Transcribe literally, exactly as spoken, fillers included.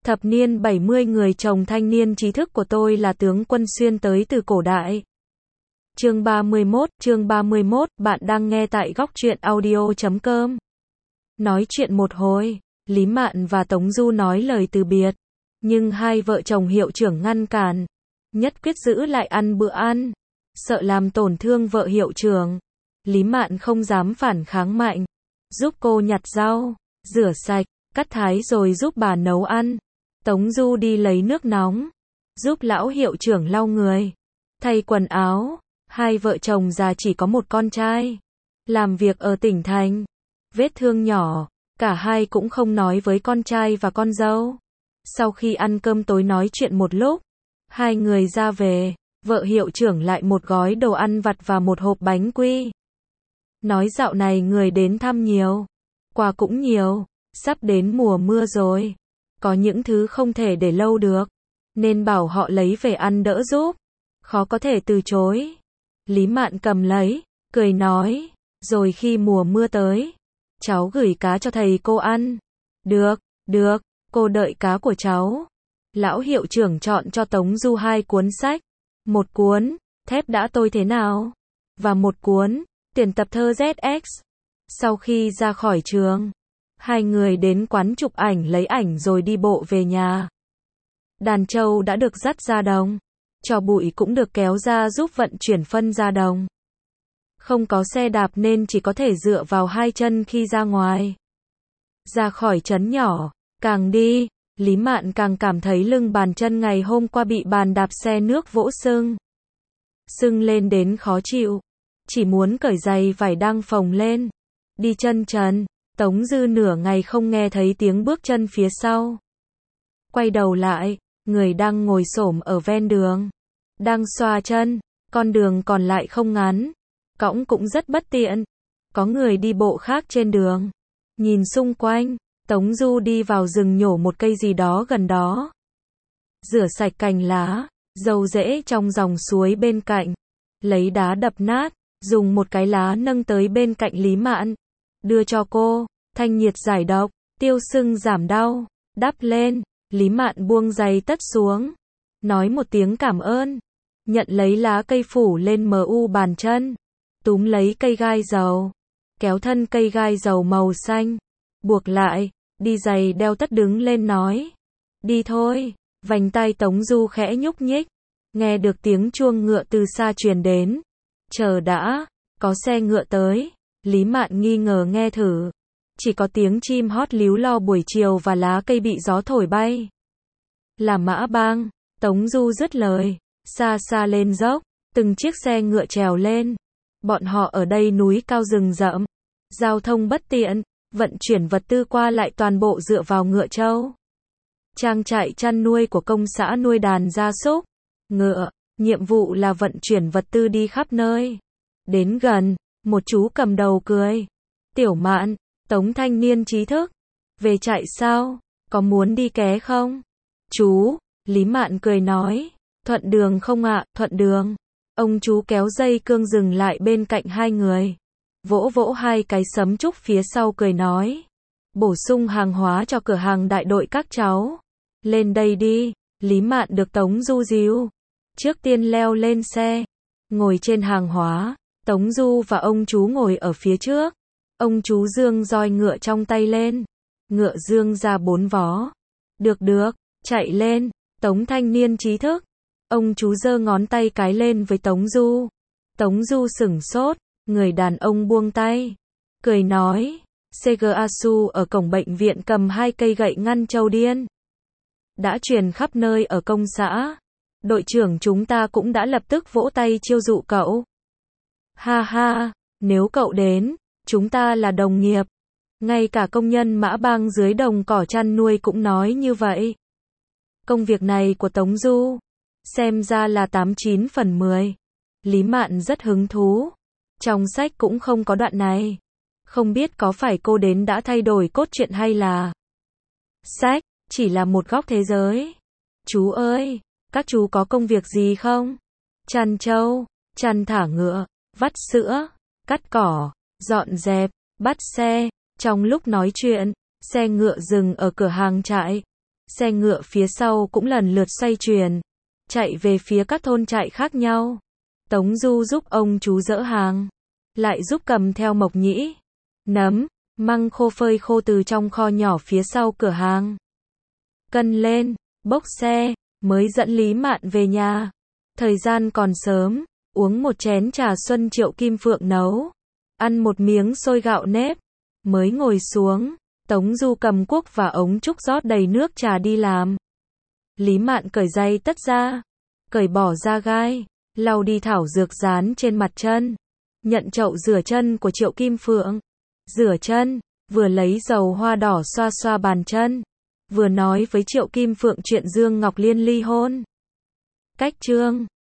Thập niên bảy mươi người chồng thanh niên trí thức của tôi là tướng Quân Xuyên tới từ cổ đại. Chương ba mươi mốt, chương ba mươi mốt, bạn đang nghe tại góc truyện audio chấm com. Nói chuyện một hồi, Lý Mạn và Tống Du nói lời từ biệt, nhưng hai vợ chồng hiệu trưởng ngăn cản, nhất quyết giữ lại ăn bữa ăn, sợ làm tổn thương vợ hiệu trưởng. Lý Mạn không dám phản kháng mạnh, giúp cô nhặt rau, rửa sạch, cắt thái rồi giúp bà nấu ăn. Tống Du đi lấy nước nóng, giúp lão hiệu trưởng lau người, thay quần áo. Hai vợ chồng già chỉ có một con trai, làm việc ở tỉnh thành, vết thương nhỏ, cả hai cũng không nói với con trai và con dâu. Sau khi ăn cơm tối nói chuyện một lúc, hai người ra về, vợ hiệu trưởng lại một gói đồ ăn vặt và một hộp bánh quy. Nói dạo này người đến thăm nhiều, quà cũng nhiều, sắp đến mùa mưa rồi, có những thứ không thể để lâu được, nên bảo họ lấy về ăn đỡ giúp, khó có thể từ chối. Lý Mạn cầm lấy, cười nói, rồi khi mùa mưa tới, cháu gửi cá cho thầy cô ăn. Được, được, cô đợi cá của cháu. Lão hiệu trưởng chọn cho Tống Du hai cuốn sách, một cuốn, Thép đã tôi thế nào, và một cuốn, Tuyển tập thơ Z X. Sau khi ra khỏi trường, hai người đến quán chụp ảnh lấy ảnh rồi đi bộ về nhà. Đàn trâu đã được dắt ra đồng, trò bụi cũng được kéo ra giúp vận chuyển phân ra đồng. Không có xe đạp nên chỉ có thể dựa vào hai chân khi ra ngoài. Ra khỏi trấn nhỏ, càng đi, Lý Mạn càng cảm thấy lưng bàn chân ngày hôm qua bị bàn đạp xe nước vỗ sưng. Sưng lên đến khó chịu, chỉ muốn cởi giày vải đang phồng lên. Đi chân trần, Tống Dư nửa ngày không nghe thấy tiếng bước chân phía sau. Quay đầu lại, người đang ngồi xổm ở ven đường, đang xoa chân, con đường còn lại không ngắn, cõng cũng rất bất tiện. Có người đi bộ khác trên đường. Nhìn xung quanh, Tống Du đi vào rừng nhổ một cây gì đó gần đó. Rửa sạch cành lá, dầu rễ trong dòng suối bên cạnh. Lấy đá đập nát, dùng một cái lá nâng tới bên cạnh Lý Mạn. Đưa cho cô, thanh nhiệt giải độc, tiêu sưng giảm đau, đắp lên. Lý Mạn buông giày tất xuống, nói một tiếng cảm ơn, nhận lấy lá cây phủ lên mờ u bàn chân, túm lấy cây gai dầu, kéo thân cây gai dầu màu xanh, buộc lại, đi giày đeo tất đứng lên nói, đi thôi. Vành tai Tống Du khẽ nhúc nhích, nghe được tiếng chuông ngựa từ xa truyền đến. Chờ đã, có xe ngựa tới. Lý Mạn nghi ngờ nghe thử, chỉ có tiếng chim hót líu lo buổi chiều và lá cây bị gió thổi bay. Là Mã Bang. Tống Du dứt lời, xa xa lên dốc, từng chiếc xe ngựa trèo lên. Bọn họ ở đây núi cao rừng rậm, giao thông bất tiện, vận chuyển vật tư qua lại toàn bộ dựa vào ngựa trâu. Trang trại chăn nuôi của công xã nuôi đàn gia súc, ngựa, nhiệm vụ là vận chuyển vật tư đi khắp nơi. Đến gần, một chú cầm đầu cười. Tiểu Mạn, Tống thanh niên trí thức, về trại sao, có muốn đi ké không? Chú, Lý Mạn cười nói, thuận đường không ạ, thuận đường. Ông chú kéo dây cương dừng lại bên cạnh hai người, vỗ vỗ hai cái sấm trúc phía sau cười nói, bổ sung hàng hóa cho cửa hàng đại đội các cháu. Lên đây đi. Lý Mạn được Tống Du dìu, trước tiên leo lên xe, ngồi trên hàng hóa. Tống Du và ông chú ngồi ở phía trước. Ông chú giương roi ngựa trong tay lên, ngựa dương ra bốn vó. Được được, chạy lên. Tống thanh niên trí thức. Ông chú giơ ngón tay cái lên với Tống Du. Tống Du sửng sốt, người đàn ông buông tay, cười nói, Segasu ở cổng bệnh viện cầm hai cây gậy ngăn trâu điên. Đã truyền khắp nơi ở công xã. Đội trưởng chúng ta cũng đã lập tức vỗ tay chiêu dụ cậu. Ha ha, nếu cậu đến, chúng ta là đồng nghiệp. Ngay cả công nhân Mã Bang dưới đồng cỏ chăn nuôi cũng nói như vậy. Công việc này của Tống Du, xem ra là tám chín phần mười. Lý Mạn rất hứng thú. Trong sách cũng không có đoạn này. Không biết có phải cô đến đã thay đổi cốt truyện hay là sách chỉ là một góc thế giới. Chú ơi, các chú có công việc gì không? Chăn trâu, chăn thả ngựa, vắt sữa, cắt cỏ, dọn dẹp, bắt xe. Trong lúc nói chuyện, xe ngựa dừng ở cửa hàng trại. Xe ngựa phía sau cũng lần lượt xoay chuyển, chạy về phía các thôn trại khác nhau. Tống Du giúp ông chú dỡ hàng, lại giúp cầm theo mộc nhĩ, nấm, măng khô phơi khô từ trong kho nhỏ phía sau cửa hàng. Cân lên, bốc xe, mới dẫn Lý Mạn về nhà. Thời gian còn sớm, uống một chén trà xuân Triệu Kim Phượng nấu, ăn một miếng xôi gạo nếp, mới ngồi xuống. Tống Du cầm cuốc và ống trúc rót đầy nước trà đi làm. Lý Mạn cởi giày tất ra, cởi bỏ da gai, lau đi thảo dược dán trên mặt chân, nhận chậu rửa chân của Triệu Kim Phượng. Rửa chân, vừa lấy dầu hoa đỏ xoa xoa bàn chân, vừa nói với Triệu Kim Phượng chuyện Dương Ngọc Liên ly hôn. Cách chương